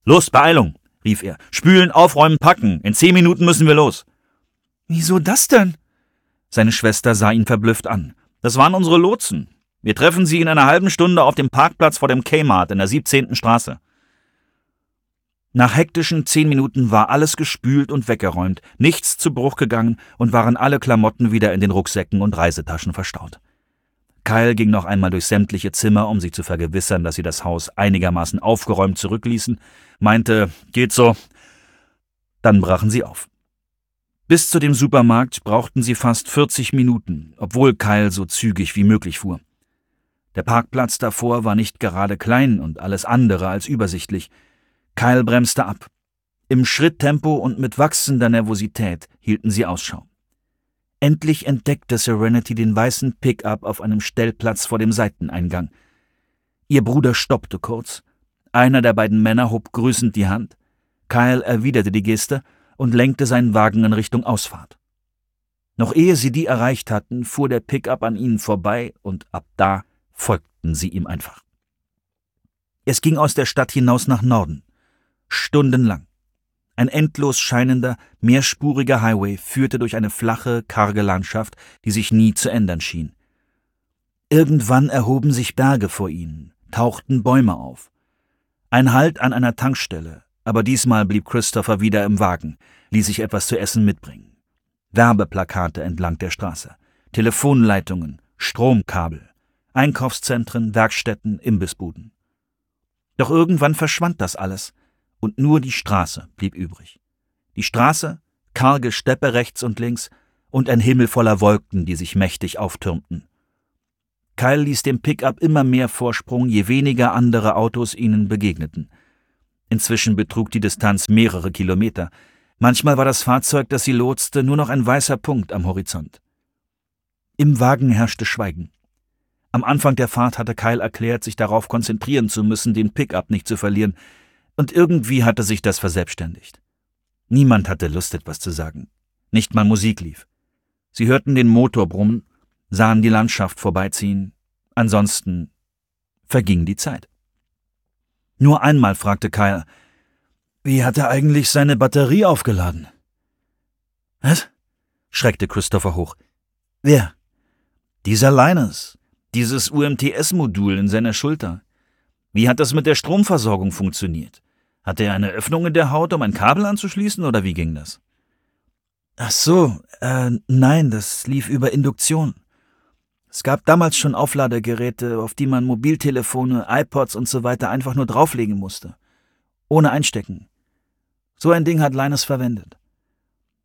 »Los, Beeilung«, rief er. »Spülen, aufräumen, packen. In 10 Minuten müssen wir los.« »Wieso das denn?« Seine Schwester sah ihn verblüfft an. »Das waren unsere Lotsen. Wir treffen sie in einer halben Stunde auf dem Parkplatz vor dem Kmart in der 17. Straße.« Nach hektischen 10 Minuten war alles gespült und weggeräumt, nichts zu Bruch gegangen und waren alle Klamotten wieder in den Rucksäcken und Reisetaschen verstaut. Kyle ging noch einmal durch sämtliche Zimmer, um sich zu vergewissern, dass sie das Haus einigermaßen aufgeräumt zurückließen, meinte, »Geht so«, dann brachen sie auf. Bis zu dem Supermarkt brauchten sie fast 40 Minuten, obwohl Kyle so zügig wie möglich fuhr. Der Parkplatz davor war nicht gerade klein und alles andere als übersichtlich. Kyle bremste ab. Im Schritttempo und mit wachsender Nervosität hielten sie Ausschau. Endlich entdeckte Serenity den weißen Pickup auf einem Stellplatz vor dem Seiteneingang. Ihr Bruder stoppte kurz. Einer der beiden Männer hob grüßend die Hand. Kyle erwiderte die Geste und lenkte seinen Wagen in Richtung Ausfahrt. Noch ehe sie die erreicht hatten, fuhr der Pickup an ihnen vorbei und ab da folgten sie ihm einfach. Es ging aus der Stadt hinaus nach Norden. Stundenlang. Ein endlos scheinender, mehrspuriger Highway führte durch eine flache, karge Landschaft, die sich nie zu ändern schien. Irgendwann erhoben sich Berge vor ihnen, tauchten Bäume auf. Ein Halt an einer Tankstelle, aber diesmal blieb Christopher wieder im Wagen, ließ sich etwas zu essen mitbringen. Werbeplakate entlang der Straße, Telefonleitungen, Stromkabel, Einkaufszentren, Werkstätten, Imbissbuden. Doch irgendwann verschwand das alles. Und nur die Straße blieb übrig. Die Straße, karge Steppe rechts und links und ein Himmel voller Wolken, die sich mächtig auftürmten. Kyle ließ dem Pickup immer mehr Vorsprung, je weniger andere Autos ihnen begegneten. Inzwischen betrug die Distanz mehrere Kilometer. Manchmal war das Fahrzeug, das sie lotste, nur noch ein weißer Punkt am Horizont. Im Wagen herrschte Schweigen. Am Anfang der Fahrt hatte Kyle erklärt, sich darauf konzentrieren zu müssen, den Pickup nicht zu verlieren, und irgendwie hatte sich das verselbstständigt. Niemand hatte Lust, etwas zu sagen. Nicht mal Musik lief. Sie hörten den Motor brummen, sahen die Landschaft vorbeiziehen. Ansonsten verging die Zeit. Nur einmal fragte Kyle, »Wie hat er eigentlich seine Batterie aufgeladen?« »Was?« schreckte Christopher hoch. »Wer?« »Dieser Linus, dieses UMTS-Modul in seiner Schulter. Wie hat das mit der Stromversorgung funktioniert? Hatte er eine Öffnung in der Haut, um ein Kabel anzuschließen, oder wie ging das?« »Ach so, nein, das lief über Induktion. Es gab damals schon Aufladegeräte, auf die man Mobiltelefone, iPods und so weiter einfach nur drauflegen musste. Ohne einstecken. So ein Ding hat Linus verwendet.«